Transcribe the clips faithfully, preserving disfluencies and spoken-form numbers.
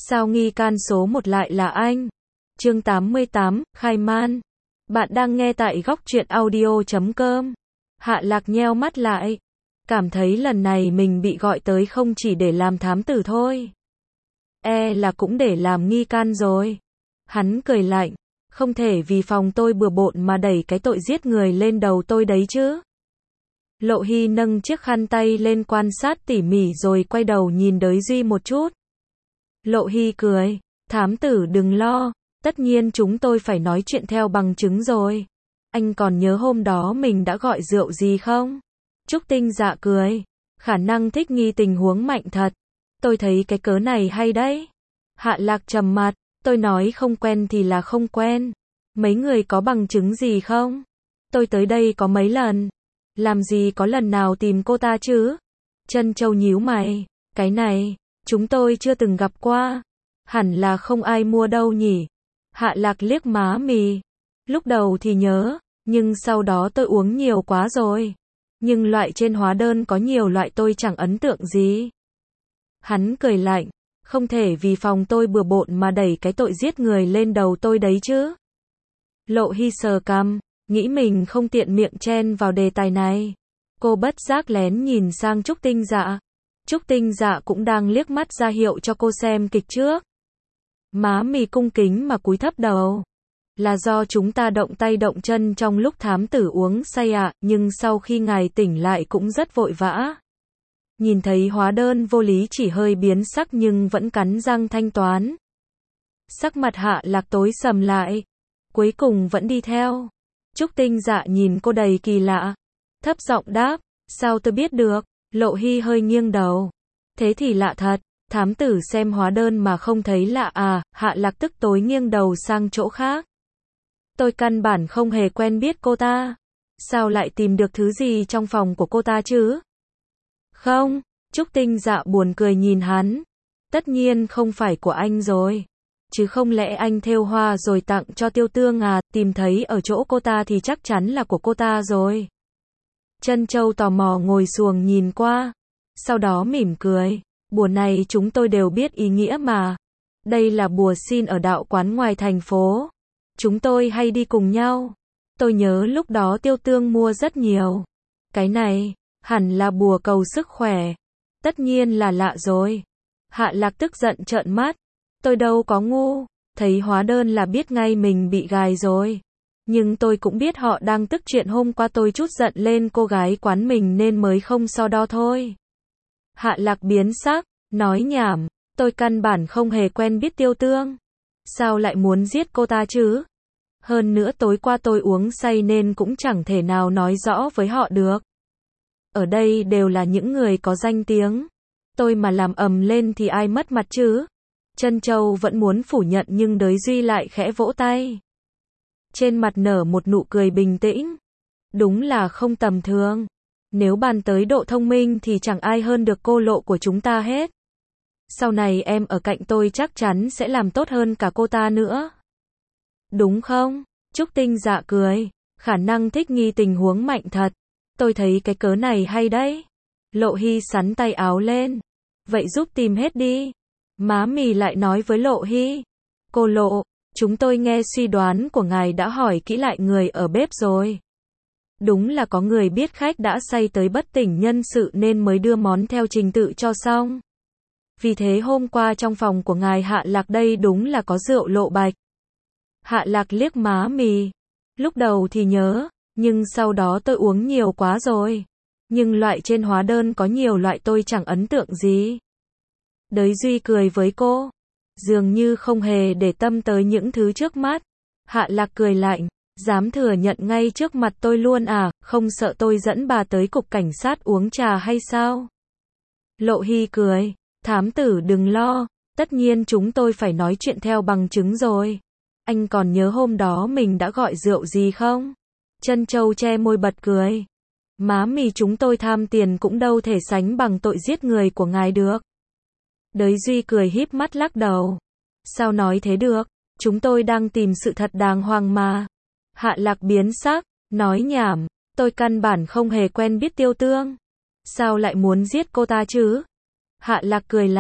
Sao nghi can số một lại là anh? Chương tám mươi tám, khai man. Bạn đang nghe tại góc truyện audio chấm com. Hạ Lạc nheo mắt lại. Cảm thấy lần này mình bị gọi tới không chỉ để làm thám tử thôi. E là cũng để làm nghi can rồi. Hắn cười lạnh. Không thể vì phòng tôi bừa bộn mà đẩy cái tội giết người lên đầu tôi đấy chứ. Lộ Hy nâng chiếc khăn tay lên quan sát tỉ mỉ rồi quay đầu nhìn Đới Duy một chút. Lộ Hy cười. Thám tử đừng lo. Tất nhiên chúng tôi phải nói chuyện theo bằng chứng rồi. Anh còn nhớ hôm đó mình đã gọi rượu gì không? Trúc Tinh Dạ cười. Khả năng thích nghi tình huống mạnh thật. Tôi thấy cái cớ này hay đấy. Hạ Lạc trầm mặt. Tôi nói không quen thì là không quen. Mấy người có bằng chứng gì không? Tôi tới đây có mấy lần. Làm gì có lần nào tìm cô ta chứ? Trân Châu nhíu mày. Cái này, chúng tôi chưa từng gặp qua. Hẳn là không ai mua đâu nhỉ? Hạ Lạc liếc má mì. Lúc đầu thì nhớ, nhưng sau đó tôi uống nhiều quá rồi. Nhưng loại trên hóa đơn có nhiều loại tôi chẳng ấn tượng gì. Hắn cười lạnh. Không thể vì phòng tôi bừa bộn mà đẩy cái tội giết người lên đầu tôi đấy chứ. Lộ Hy sờ cằm, nghĩ mình không tiện miệng chen vào đề tài này. Cô bất giác lén nhìn sang Trúc Tinh Dạ. Trúc Tinh Dạ cũng đang liếc mắt ra hiệu cho cô xem kịch trước. Má mì cung kính mà cúi thấp đầu. Là do chúng ta động tay động chân trong lúc thám tử uống say ạ, à, nhưng sau khi ngài tỉnh lại cũng rất vội vã. Nhìn thấy hóa đơn vô lý chỉ hơi biến sắc nhưng vẫn cắn răng thanh toán. Sắc mặt Hạ Lạc tối sầm lại. Cuối cùng vẫn đi theo. Trúc Tinh Dạ nhìn cô đầy kỳ lạ. Thấp giọng đáp, sao tôi biết được? Lộ Hy hơi nghiêng đầu. Thế thì lạ thật, thám tử xem hóa đơn mà không thấy lạ à? Hạ Lạc tức tối nghiêng đầu sang chỗ khác. Tôi căn bản không hề quen biết cô ta. Sao lại tìm được thứ gì trong phòng của cô ta chứ? Không, Trúc Tinh Dạ buồn cười nhìn hắn. Tất nhiên không phải của anh rồi. Chứ không lẽ anh thêu hoa rồi tặng cho Tiêu Tương à? Tìm thấy ở chỗ cô ta thì chắc chắn là của cô ta rồi. Trân Châu tò mò ngồi xuồng nhìn qua. Sau đó mỉm cười. Bùa này chúng tôi đều biết ý nghĩa mà. Đây là bùa xin ở đạo quán ngoài thành phố. Chúng tôi hay đi cùng nhau. Tôi nhớ lúc đó Tiêu Tương mua rất nhiều. Cái này, hẳn là bùa cầu sức khỏe. Tất nhiên là lạ rồi. Hạ Lạc tức giận trợn mắt. Tôi đâu có ngu. Thấy hóa đơn là biết ngay mình bị gài rồi. Nhưng tôi cũng biết họ đang tức chuyện hôm qua tôi chút giận lên cô gái quán mình nên mới không so đo thôi. Hạ Lạc biến sắc, nói nhảm. Tôi căn bản không hề quen biết Tiêu Tương. Sao lại muốn giết cô ta chứ? Hơn nữa tối qua tôi uống say nên cũng chẳng thể nào nói rõ với họ được. Ở đây đều là những người có danh tiếng. Tôi mà làm ầm lên thì ai mất mặt chứ? Trân Châu vẫn muốn phủ nhận nhưng Đới Duy lại khẽ vỗ tay. Trên mặt nở một nụ cười bình tĩnh. Đúng là không tầm thường. Nếu bàn tới độ thông minh thì chẳng ai hơn được cô Lộ của chúng ta hết. Sau này em ở cạnh tôi chắc chắn sẽ làm tốt hơn cả cô ta nữa. Đúng không? Trúc Tinh Dạ cười. Khả năng thích nghi tình huống mạnh thật. Tôi thấy cái cớ này hay đấy. Lộ Hy sắn tay áo lên. Vậy giúp tìm hết đi. Má mì lại nói với Lộ Hy. Cô Lộ, chúng tôi nghe suy đoán của ngài đã hỏi kỹ lại người ở bếp rồi. Đúng là có người biết khách đã say tới bất tỉnh nhân sự nên mới đưa món theo trình tự cho xong. Vì thế hôm qua trong phòng của ngài Hạ Lạc đây đúng là có rượu lộ bạch. Hạ Lạc liếc má mì. Lúc đầu thì nhớ, nhưng sau đó tôi uống nhiều quá rồi. Nhưng loại trên hóa đơn có nhiều loại tôi chẳng ấn tượng gì. Đới Duy cười với cô. Dường như không hề để tâm tới những thứ trước mắt. Hạ Lạc cười lạnh. Dám thừa nhận ngay trước mặt tôi luôn à, không sợ tôi dẫn bà tới cục cảnh sát uống trà hay sao? Lộ Hy cười. Thám tử đừng lo. Tất nhiên chúng tôi phải nói chuyện theo bằng chứng rồi. Anh còn nhớ hôm đó mình đã gọi rượu gì không? Trân Châu che môi bật cười. Má mì chúng tôi tham tiền cũng đâu thể sánh bằng tội giết người của ngài được. Đới Duy cười híp mắt lắc đầu. Sao nói thế được? Chúng tôi đang tìm sự thật đàng hoàng mà. Hạ Lạc biến sắc, nói nhảm. Tôi căn bản không hề quen biết Tiêu Tương. Sao lại muốn giết cô ta chứ? Hạ Lạc cười lạnh.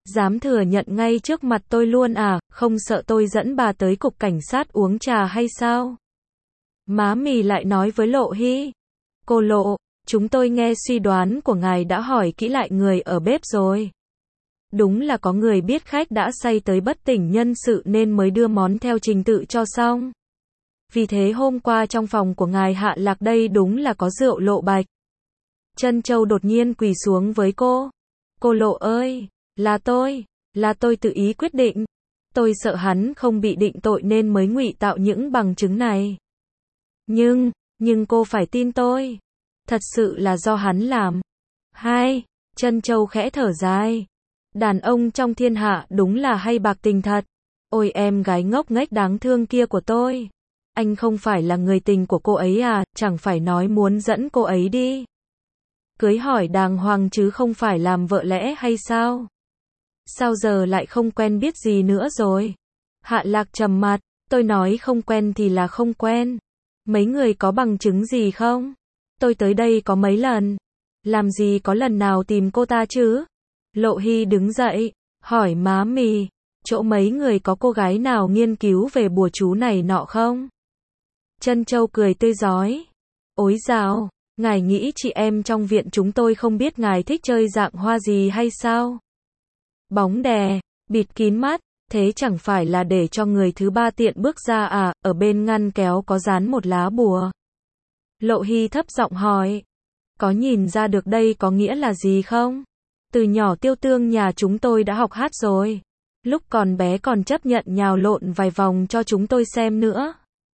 Dám thừa nhận ngay trước mặt tôi luôn à, không sợ tôi dẫn bà tới cục cảnh sát uống trà hay sao? Má mì lại nói với Lộ Hy. Cô Lộ, chúng tôi nghe suy đoán của ngài đã hỏi kỹ lại người ở bếp rồi. Đúng là có người biết khách đã say tới bất tỉnh nhân sự nên mới đưa món theo trình tự cho xong. Vì thế hôm qua trong phòng của ngài Hạ Lạc đây đúng là có rượu Lộ Bạch. Trân Châu đột nhiên quỳ xuống với cô. Cô Lộ ơi, là tôi, là tôi tự ý quyết định. Tôi sợ hắn không bị định tội nên mới ngụy tạo những bằng chứng này. Nhưng, nhưng cô phải tin tôi. Thật sự là do hắn làm. Hai, Trân Châu khẽ thở dài. Đàn ông trong thiên hạ đúng là hay bạc tình thật. Ôi em gái ngốc nghếch đáng thương kia của tôi. Anh không phải là người tình của cô ấy à, chẳng phải nói muốn dẫn cô ấy đi. Cưới hỏi đàng hoàng chứ không phải làm vợ lẽ hay sao? Sao giờ lại không quen biết gì nữa rồi? Hạ Lạc trầm mặt, tôi nói không quen thì là không quen. Mấy người có bằng chứng gì không? Tôi tới đây có mấy lần. Làm gì có lần nào tìm cô ta chứ? Lộ Hy đứng dậy, hỏi má mì, chỗ mấy người có cô gái nào nghiên cứu về bùa chú này nọ không? Trân Châu cười tươi rói. Ối dào, ngài nghĩ chị em trong viện chúng tôi không biết ngài thích chơi dạng hoa gì hay sao? Bóng đè, bịt kín mắt, thế chẳng phải là để cho người thứ ba tiện bước ra à, ở bên ngăn kéo có dán một lá bùa. Lộ Hy thấp giọng hỏi, có nhìn ra được đây có nghĩa là gì không? Từ nhỏ Tiêu Tương nhà chúng tôi đã học hát rồi. Lúc còn bé còn chấp nhận nhào lộn vài vòng cho chúng tôi xem nữa.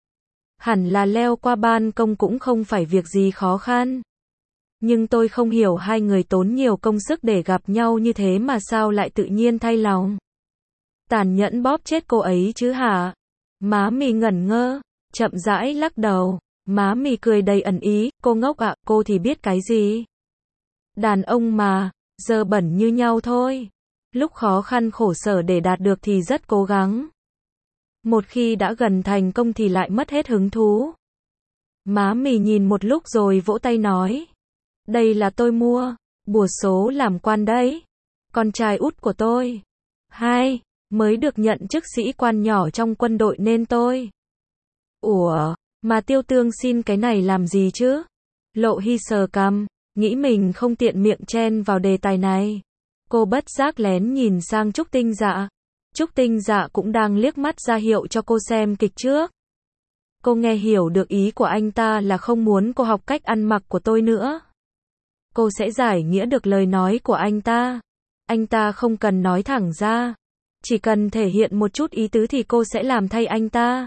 Hẳn là leo qua ban công cũng không phải việc gì khó khăn. Nhưng tôi không hiểu hai người tốn nhiều công sức để gặp nhau như thế mà sao lại tự nhiên thay lòng. Tàn nhẫn bóp chết cô ấy chứ hả? Má mì ngẩn ngơ, chậm rãi lắc đầu. Má mì cười đầy ẩn ý, cô ngốc ạ, cô thì biết cái gì? Đàn ông mà, giờ bẩn như nhau thôi. Lúc khó khăn khổ sở để đạt được thì rất cố gắng. Một khi đã gần thành công thì lại mất hết hứng thú. Má mì nhìn một lúc rồi vỗ tay nói. Đây là tôi mua, bùa số làm quan đấy. Con trai út của tôi. Hai, mới được nhận chức sĩ quan nhỏ trong quân đội nên tôi. Ủa, mà Tiêu Tương xin cái này làm gì chứ? Lộ Hy sờ cằm, nghĩ mình không tiện miệng chen vào đề tài này. Cô bất giác lén nhìn sang Trúc Tinh Dạ. Trúc Tinh Dạ cũng đang liếc mắt ra hiệu cho cô xem kịch trước. Cô nghe hiểu được ý của anh ta là không muốn cô học cách ăn mặc của tôi nữa. Cô sẽ giải nghĩa được lời nói của anh ta. Anh ta không cần nói thẳng ra. Chỉ cần thể hiện một chút ý tứ thì cô sẽ làm thay anh ta.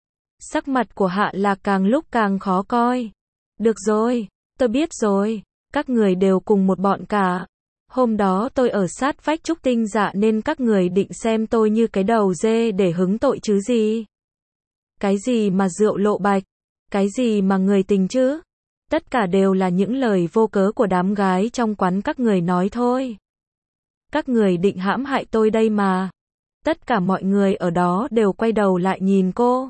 Sắc mặt của Hạ Lạc càng lúc càng khó coi. Được rồi, tôi biết rồi. Các người đều cùng một bọn cả. Hôm đó tôi ở sát vách Trúc Tinh Dạ nên các người định xem tôi như cái đầu dê để hứng tội chứ gì. Cái gì mà rượu Lộ Bạch? Cái gì mà người tình chứ? Tất cả đều là những lời vô cớ của đám gái trong quán các người nói thôi. Các người định hãm hại tôi đây mà. Tất cả mọi người ở đó đều quay đầu lại nhìn cô.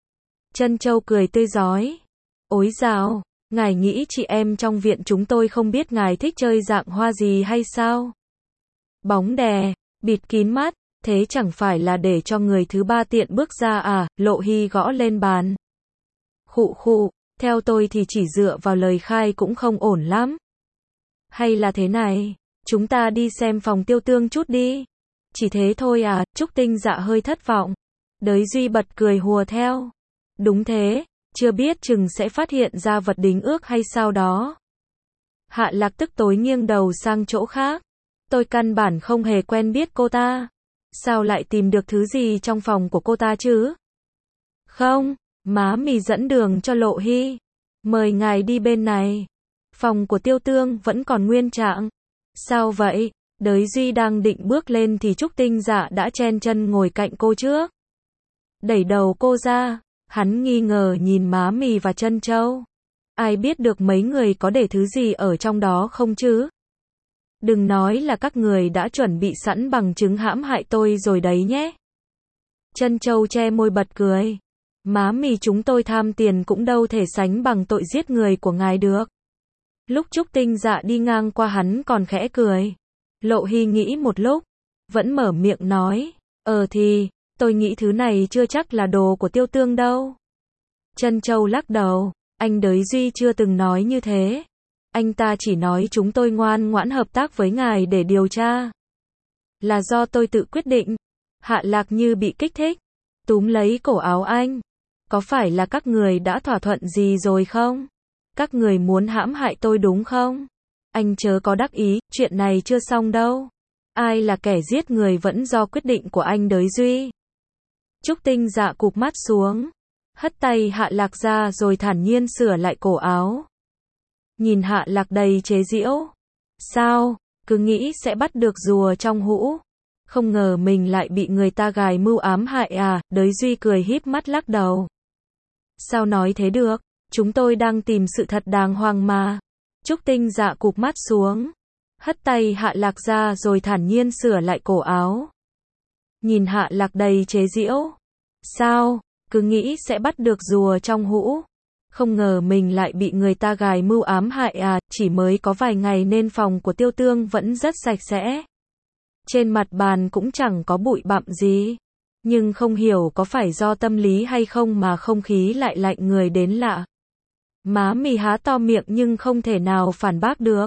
Trân Châu cười tươi rói. Ối dào, ngài nghĩ chị em trong viện chúng tôi không biết ngài thích chơi dạng hoa gì hay sao? Bóng đè, bịt kín mắt, thế chẳng phải là để cho người thứ ba tiện bước ra à? Lộ Hy gõ lên bàn. Khụ khụ, theo tôi thì chỉ dựa vào lời khai cũng không ổn lắm. Hay là thế này, chúng ta đi xem phòng Tiêu Tương chút đi. Chỉ thế thôi à? Trúc Tinh Dạ hơi thất vọng. Đới Duy bật cười hùa theo. Đúng thế, chưa biết chừng sẽ phát hiện ra vật đính ước hay sao đó. Hạ Lạc tức tối nghiêng đầu sang chỗ khác. Tôi căn bản không hề quen biết cô ta. Sao lại tìm được thứ gì trong phòng của cô ta chứ? Không, má mì dẫn đường cho Lộ Hy. Mời ngài đi bên này. Phòng của Tiêu Tương vẫn còn nguyên trạng. Sao vậy? Đới Duy đang định bước lên thì Trúc Tinh Dạ đã chen chân ngồi cạnh cô trước. Đẩy đầu cô ra, hắn nghi ngờ nhìn má mì và Trân Châu. Ai biết được mấy người có để thứ gì ở trong đó không chứ? Đừng nói là các người đã chuẩn bị sẵn bằng chứng hãm hại tôi rồi đấy nhé. Trân Châu che môi bật cười. Má mì chúng tôi tham tiền cũng đâu thể sánh bằng tội giết người của ngài được. Lúc Trúc Tinh Dạ đi ngang qua hắn còn khẽ cười. Lộ Hy nghĩ một lúc. vẫn mở miệng nói, ờ thì, tôi nghĩ thứ này chưa chắc là đồ của Tiêu Tương đâu. Trân Châu lắc đầu, anh Đới Duy chưa từng nói như thế. Anh ta chỉ nói chúng tôi ngoan ngoãn hợp tác với ngài để điều tra. Là do tôi tự quyết định. Hạ Lạc Như bị kích thích, túm lấy cổ áo anh. Có phải là các người đã thỏa thuận gì rồi không? Các người muốn hãm hại tôi đúng không? Anh chớ có đắc ý, chuyện này chưa xong đâu. Ai là kẻ giết người vẫn do quyết định của anh Đới Duy. Trúc Tinh Dạ cụp mắt xuống, hất tay Hạ Lạc ra rồi thản nhiên sửa lại cổ áo. Nhìn Hạ Lạc đầy chế giễu. Sao, cứ nghĩ sẽ bắt được rùa trong hũ. Không ngờ mình lại bị người ta gài mưu ám hại à, Đới Duy cười híp mắt lắc đầu. Sao nói thế được, chúng tôi đang tìm sự thật đàng hoàng mà. Trúc Tinh Dạ cụp mắt xuống, hất tay Hạ Lạc ra rồi thản nhiên sửa lại cổ áo. Nhìn Hạ Lạc đầy chế giễu. Sao, cứ nghĩ sẽ bắt được rùa trong hũ. Không ngờ mình lại bị người ta gài mưu ám hại à, chỉ mới có vài ngày nên phòng của Tiêu Tương vẫn rất sạch sẽ. Trên mặt bàn cũng chẳng có bụi bặm gì. Nhưng không hiểu có phải do tâm lý hay không mà không khí lại lạnh người đến lạ. Má Mì há to miệng nhưng không thể nào phản bác được.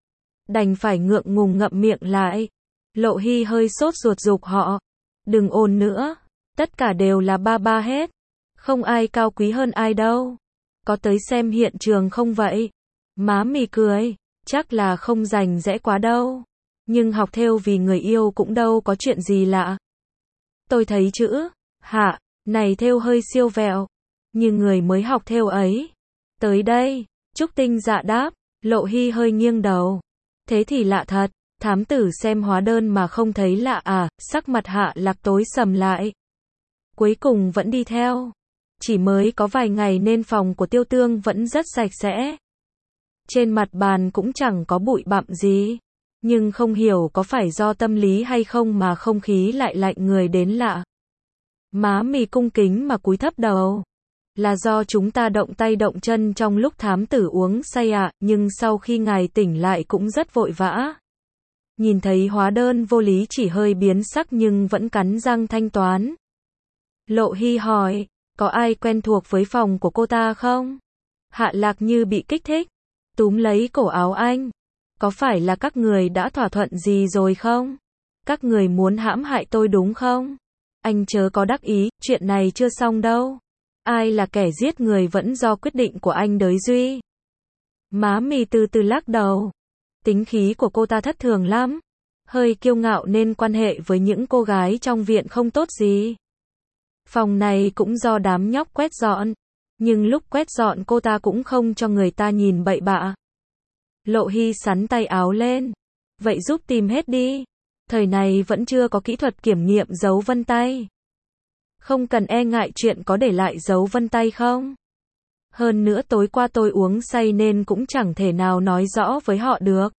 Đành phải ngượng ngùng ngậm miệng lại. Lộ Hy hơi sốt ruột giục họ. Đừng ồn nữa. Tất cả đều là ba ba hết. Không ai cao quý hơn ai đâu. Có tới xem hiện trường không vậy? Má Mì cười. Chắc là không rành rẽ quá đâu. Nhưng học thêu vì người yêu cũng đâu có chuyện gì lạ. Tôi thấy chữ Hạ này thêu hơi siêu vẹo. Như người mới học thêu ấy. Tới đây, Trúc Tinh Dạ đáp. Lộ Hy hơi nghiêng đầu. Thế thì lạ thật. Thám tử xem hóa đơn mà không thấy lạ à? Sắc mặt Hạ Lạc tối sầm lại. Cuối cùng vẫn đi theo. Chỉ mới có vài ngày nên phòng của Tiêu Tương vẫn rất sạch sẽ. Trên mặt bàn cũng chẳng có bụi bặm gì. Nhưng không hiểu có phải do tâm lý hay không mà không khí lại lạnh người đến lạ. Má Mì cung kính mà cúi thấp đầu. Là do chúng ta động tay động chân trong lúc thám tử uống say ạ, à, nhưng sau khi ngài tỉnh lại cũng rất vội vã. Nhìn thấy hóa đơn vô lý chỉ hơi biến sắc nhưng vẫn cắn răng thanh toán. Lộ Hy hỏi, có ai quen thuộc với phòng của cô ta không? Hạ Lạc Như bị kích thích, túm lấy cổ áo anh. Có phải là các người đã thỏa thuận gì rồi không? Các người muốn hãm hại tôi đúng không? Anh chớ có đắc ý, chuyện này chưa xong đâu. Ai là kẻ giết người vẫn do quyết định của anh Đới Duy. Má Mì từ từ lắc đầu. Tính khí của cô ta thất thường lắm. Hơi kiêu ngạo nên quan hệ với những cô gái trong viện không tốt gì. Phòng này cũng do đám nhóc quét dọn. Nhưng lúc quét dọn cô ta cũng không cho người ta nhìn bậy bạ. Lộ Hy sắn tay áo lên. Vậy giúp tìm hết đi. Thời này vẫn chưa có kỹ thuật kiểm nghiệm dấu vân tay. Không cần e ngại chuyện có để lại dấu vân tay không? Hơn nữa tối qua tôi uống say nên cũng chẳng thể nào nói rõ với họ được.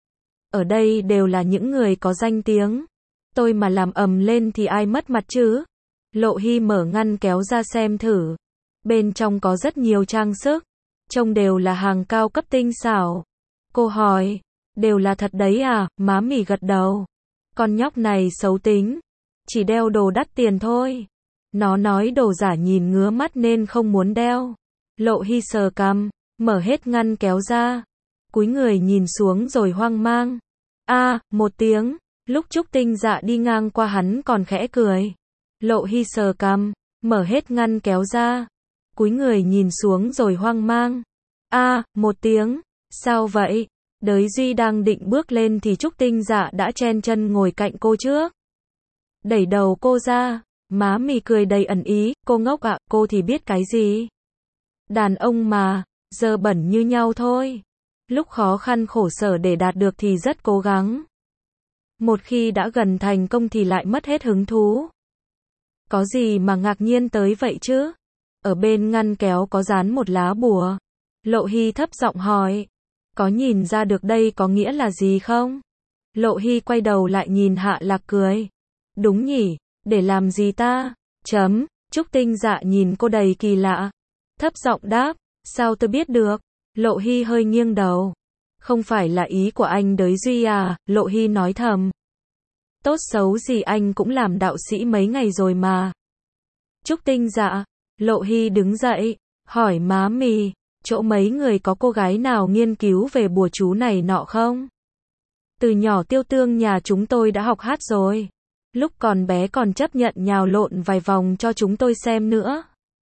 Ở đây đều là những người có danh tiếng. Tôi mà làm ầm lên thì ai mất mặt chứ? Lộ Hy mở ngăn kéo ra xem thử. Bên trong có rất nhiều trang sức. Trông đều là hàng cao cấp tinh xảo. Cô hỏi, đều là thật đấy à? Má Mì gật đầu. Con nhóc này xấu tính. Chỉ đeo đồ đắt tiền thôi. Nó nói đồ giả nhìn ngứa mắt nên không muốn đeo. Lộ Hy sờ cằm, mở hết ngăn kéo ra. Cúi người nhìn xuống rồi hoang mang. A, à, một tiếng. Lúc Trúc Tinh Dạ đi ngang qua hắn còn khẽ cười. Lộ Hy sờ cằm, mở hết ngăn kéo ra. Cúi người nhìn xuống rồi hoang mang. A, à, một tiếng. Sao vậy? Đới Duy đang định bước lên thì Trúc Tinh Dạ đã chen chân ngồi cạnh cô trước. Đẩy đầu cô ra. Má Mì cười đầy ẩn ý. Cô ngốc ạ, à, cô thì biết cái gì? Đàn ông mà, dơ bẩn như nhau thôi. Lúc khó khăn khổ sở để đạt được thì rất cố gắng. Một khi đã gần thành công thì lại mất hết hứng thú. Có gì mà ngạc nhiên tới vậy chứ? Ở bên ngăn kéo có dán một lá bùa. Lộ Hy thấp giọng hỏi. Có nhìn ra được đây có nghĩa là gì không? Lộ Hy quay đầu lại nhìn Hạ Lạc cười. Đúng nhỉ, để làm gì ta? Chấm, Trúc Tinh Dạ nhìn cô đầy kỳ lạ. Thấp giọng đáp, sao tôi biết được? Lộ Hy hơi nghiêng đầu. Không phải là ý của anh Đới Duy à? Lộ Hy nói thầm. Tốt xấu gì anh cũng làm đạo sĩ mấy ngày rồi mà. Trúc Tinh dạ. Lộ Hy đứng dậy, hỏi má mì, chỗ mấy người có cô gái nào nghiên cứu về bùa chú này nọ không? Từ nhỏ Tiêu Tương nhà chúng tôi đã học hát rồi. Lúc còn bé còn chấp nhận nhào lộn vài vòng cho chúng tôi xem nữa.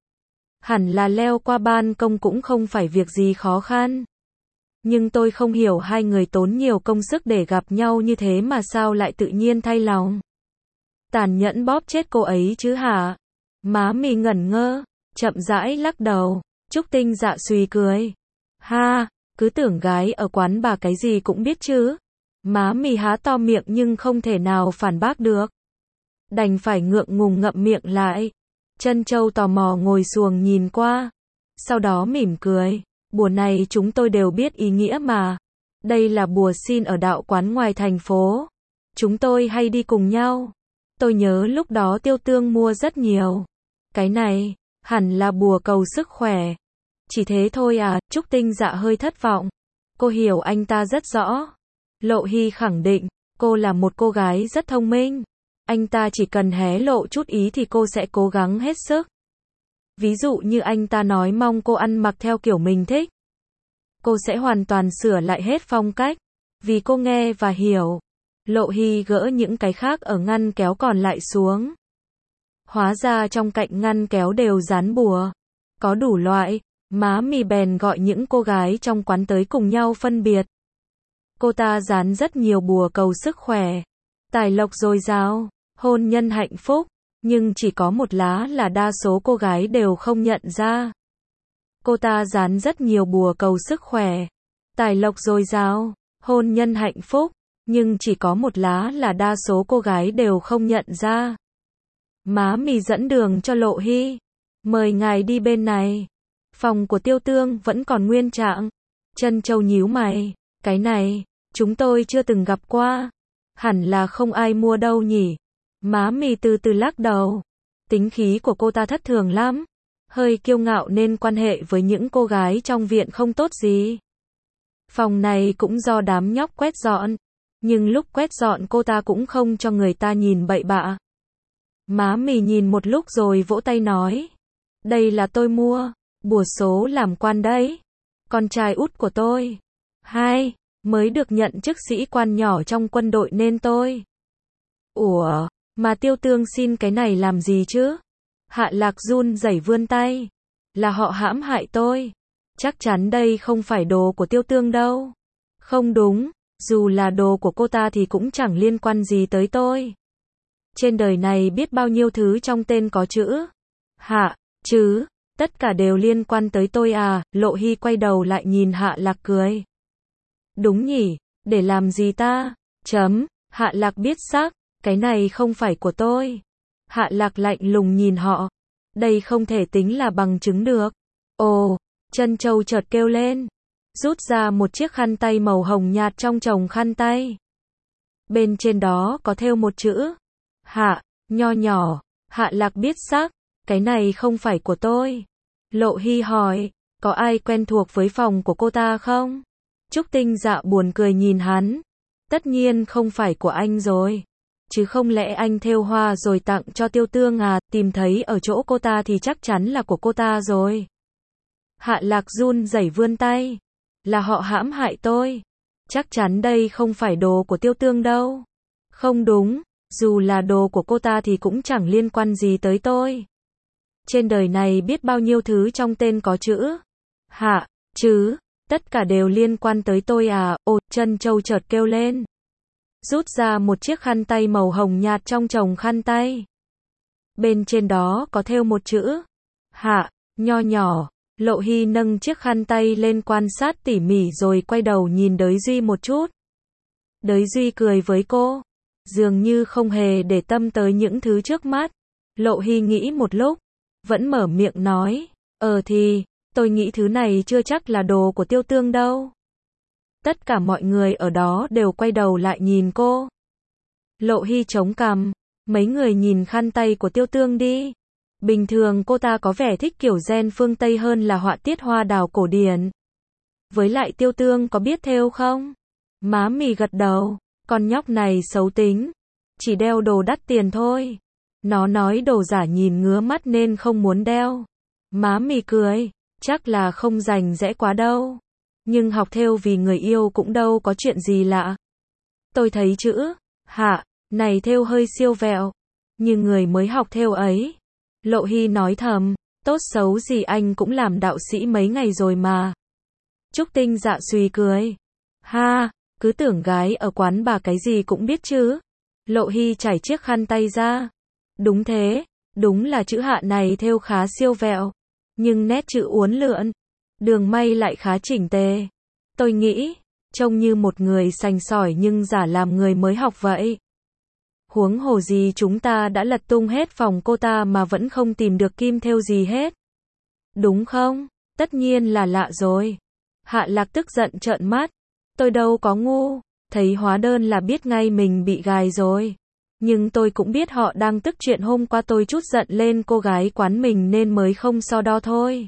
Hẳn là leo qua ban công cũng không phải việc gì khó khăn. Nhưng tôi không hiểu hai người tốn nhiều công sức để gặp nhau như thế mà sao lại tự nhiên thay lòng. Tàn nhẫn bóp chết cô ấy chứ hả? Má mì ngẩn ngơ, chậm rãi lắc đầu. Trúc Tinh dạ suy cười. Ha, cứ tưởng gái ở quán bà cái gì cũng biết chứ. Má mì há to miệng nhưng không thể nào phản bác được. Đành phải ngượng ngùng ngậm miệng lại. Trân Châu tò mò ngồi xuồng nhìn qua. Sau đó mỉm cười. Bùa này chúng tôi đều biết ý nghĩa mà. Đây là bùa xin ở đạo quán ngoài thành phố. Chúng tôi hay đi cùng nhau. Tôi nhớ lúc đó Tiêu Tương mua rất nhiều. Cái này, hẳn là bùa cầu sức khỏe. Chỉ thế thôi à, Trúc Tinh dạ hơi thất vọng. Cô hiểu anh ta rất rõ. Lộ Hy khẳng định, cô là một cô gái rất thông minh. Anh ta chỉ cần hé lộ chút ý thì cô sẽ cố gắng hết sức. Ví dụ như anh ta nói mong cô ăn mặc theo kiểu mình thích. Cô sẽ hoàn toàn sửa lại hết phong cách. Vì cô nghe và hiểu. Lộ Hy gỡ những cái khác ở ngăn kéo còn lại xuống. Hóa ra trong cạnh ngăn kéo đều dán bùa. Có đủ loại. Má mì bèn gọi những cô gái trong quán tới cùng nhau phân biệt. Cô ta dán rất nhiều bùa cầu sức khỏe, tài lộc dồi dào, hôn nhân hạnh phúc, nhưng chỉ có một lá là đa số cô gái đều không nhận ra. Cô ta dán rất nhiều bùa cầu sức khỏe, tài lộc dồi dào, hôn nhân hạnh phúc, nhưng chỉ có một lá là đa số cô gái đều không nhận ra. Má mì dẫn đường cho Lộ Hy. Mời ngài đi bên này. Phòng của Tiêu Tương vẫn còn nguyên trạng. Trân Châu nhíu mày. Cái này, chúng tôi chưa từng gặp qua. Hẳn là không ai mua đâu nhỉ. Má mì từ từ lắc đầu. Tính khí của cô ta thất thường lắm. Hơi kiêu ngạo nên quan hệ với những cô gái trong viện không tốt gì. Phòng này cũng do đám nhóc quét dọn. Nhưng lúc quét dọn cô ta cũng không cho người ta nhìn bậy bạ. Má mì nhìn một lúc rồi vỗ tay nói. Đây là tôi mua. Bùa số làm quan đấy. Con trai út của tôi. Hai. Mới được nhận chức sĩ quan nhỏ trong quân đội nên tôi. Ủa, mà Tiêu Tương xin cái này làm gì chứ? Hạ Lạc run rẩy vươn tay. Là họ hãm hại tôi. Chắc chắn đây không phải đồ của Tiêu Tương đâu. Không đúng, dù là đồ của cô ta thì cũng chẳng liên quan gì tới tôi. Trên đời này biết bao nhiêu thứ trong tên có chữ Hạ, chứ, tất cả đều liên quan tới tôi à. Lộ Hy quay đầu lại nhìn Hạ Lạc cười. Đúng nhỉ, để làm gì ta? Chấm, Hạ Lạc biết xác, cái này không phải của tôi. Hạ Lạc lạnh lùng nhìn họ. Đây không thể tính là bằng chứng được. Ồ, Trân Châu chợt kêu lên. Rút ra một chiếc khăn tay màu hồng nhạt trong chồng khăn tay. Bên trên đó có thêu một chữ Hạ, nho nhỏ. Hạ Lạc biết xác, cái này không phải của tôi. Lộ Hy hỏi, có ai quen thuộc với phòng của cô ta không? Trúc Tinh dạ buồn cười nhìn hắn. Tất nhiên không phải của anh rồi. Chứ không lẽ anh thêu hoa rồi tặng cho Tiêu Tương à? Tìm thấy ở chỗ cô ta thì chắc chắn là của cô ta rồi. Hạ Lạc run rẩy vươn tay. Là họ hãm hại tôi. Chắc chắn đây không phải đồ của Tiêu Tương đâu. Không đúng, dù là đồ của cô ta thì cũng chẳng liên quan gì tới tôi. Trên đời này biết bao nhiêu thứ trong tên có chữ Hạ, chứ, tất cả đều liên quan tới tôi à. Ồ, Trân Châu chợt kêu lên. Rút ra một chiếc khăn tay màu hồng nhạt trong chồng khăn tay. Bên trên đó có thêu một chữ Hạ, nho nhỏ. Lộ Hy nâng chiếc khăn tay lên quan sát tỉ mỉ rồi quay đầu nhìn Đới Duy một chút. Đới Duy cười với cô. Dường như không hề để tâm tới những thứ trước mắt. Lộ Hy nghĩ một lúc. Vẫn mở miệng nói. Ờ thì, tôi nghĩ thứ này chưa chắc là đồ của Tiêu Tương đâu. Tất cả mọi người ở đó đều quay đầu lại nhìn cô. Lộ Hy chống cằm. Mấy người nhìn khăn tay của Tiêu Tương đi. Bình thường cô ta có vẻ thích kiểu gen phương Tây hơn là họa tiết hoa đào cổ điển. Với lại Tiêu Tương có biết thêu không? Má mì gật đầu. Con nhóc này xấu tính. chỉ đeo đồ đắt tiền thôi. Nó nói đồ giả nhìn ngứa mắt nên không muốn đeo. Má mì cười, chắc là không rành rẽ quá đâu. Nhưng học thêu vì người yêu cũng đâu có chuyện gì lạ. Tôi thấy chữ hạ này thêu hơi siêu vẹo, nhưng người mới học thêu ấy. Lộ Hy nói thầm, tốt xấu gì anh cũng làm đạo sĩ mấy ngày rồi mà. Trúc Tinh dạ xùy cười. Ha, cứ tưởng gái ở quán bà cái gì cũng biết chứ. Lộ Hy trải chiếc khăn tay ra. Đúng thế, đúng là chữ hạ này thêu khá siêu vẹo. Nhưng nét chữ uốn lượn, đường may lại khá chỉnh tề. Tôi nghĩ, trông như một người sành sỏi nhưng giả làm người mới học vậy. Huống hồ gì chúng ta đã lật tung hết phòng cô ta mà vẫn không tìm được kim thêu gì hết. Đúng không? Tất nhiên là lạ rồi. Hạ Lạc tức giận trợn mắt. Tôi đâu có ngu, thấy hóa đơn là biết ngay mình bị gài rồi. Nhưng tôi cũng biết họ đang tức chuyện hôm qua tôi trút giận lên cô gái quán mình nên mới không so đo thôi.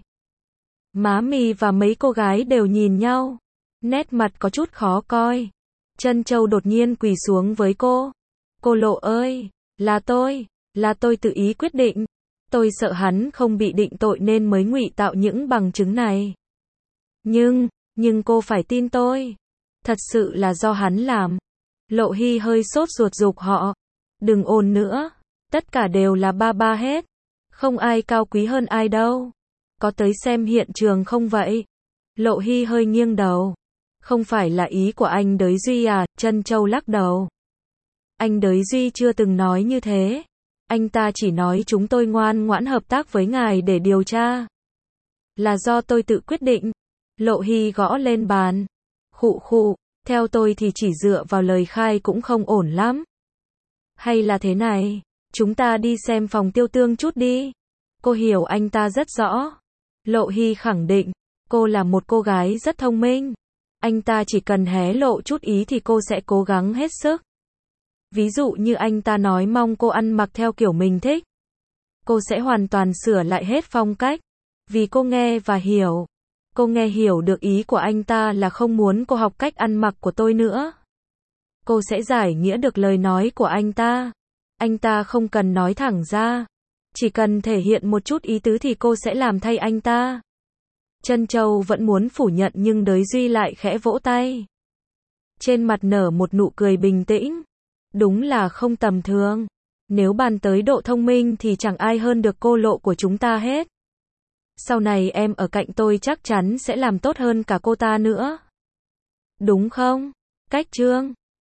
Má mì và mấy cô gái đều nhìn nhau. Nét mặt có chút khó coi. Trân Châu đột nhiên quỳ xuống với cô. Cô Lộ ơi, là tôi, là tôi tự ý quyết định. Tôi sợ hắn không bị định tội nên mới ngụy tạo những bằng chứng này. Nhưng, nhưng cô phải tin tôi. Thật sự là do hắn làm. Lộ Hy hơi sốt ruột giục họ. Đừng ồn nữa. Tất cả đều là ba ba hết. Không ai cao quý hơn ai đâu. Có tới xem hiện trường không vậy? Lộ Hy hơi nghiêng đầu. Không phải là ý của anh Đới Duy à? Trân Châu lắc đầu. Anh Đới Duy chưa từng nói như thế. Anh ta chỉ nói chúng tôi ngoan ngoãn hợp tác với ngài để điều tra. Là do tôi tự quyết định. Lộ Hy gõ lên bàn. Khụ khụ, theo tôi thì chỉ dựa vào lời khai cũng không ổn lắm. Hay là thế này, chúng ta đi xem phòng Tiêu Tương chút đi. Cô hiểu anh ta rất rõ. Lộ Hy khẳng định, cô là một cô gái rất thông minh. Anh ta chỉ cần hé lộ chút ý thì cô sẽ cố gắng hết sức. Ví dụ như anh ta nói mong cô ăn mặc theo kiểu mình thích. Cô sẽ hoàn toàn sửa lại hết phong cách. Vì cô nghe và hiểu. Cô nghe hiểu được ý của anh ta là không muốn cô học cách ăn mặc của tôi nữa. Cô sẽ giải nghĩa được lời nói của anh ta. Anh ta không cần nói thẳng ra. Chỉ cần thể hiện một chút ý tứ thì cô sẽ làm thay anh ta. Trân Châu vẫn muốn phủ nhận nhưng Đới Duy lại khẽ vỗ tay. Trên mặt nở một nụ cười bình tĩnh. Đúng là không tầm thường. Nếu bàn tới độ thông minh thì chẳng ai hơn được cô Lộ của chúng ta hết. Sau này em ở cạnh tôi chắc chắn sẽ làm tốt hơn cả cô ta nữa. Đúng không? Cách Trương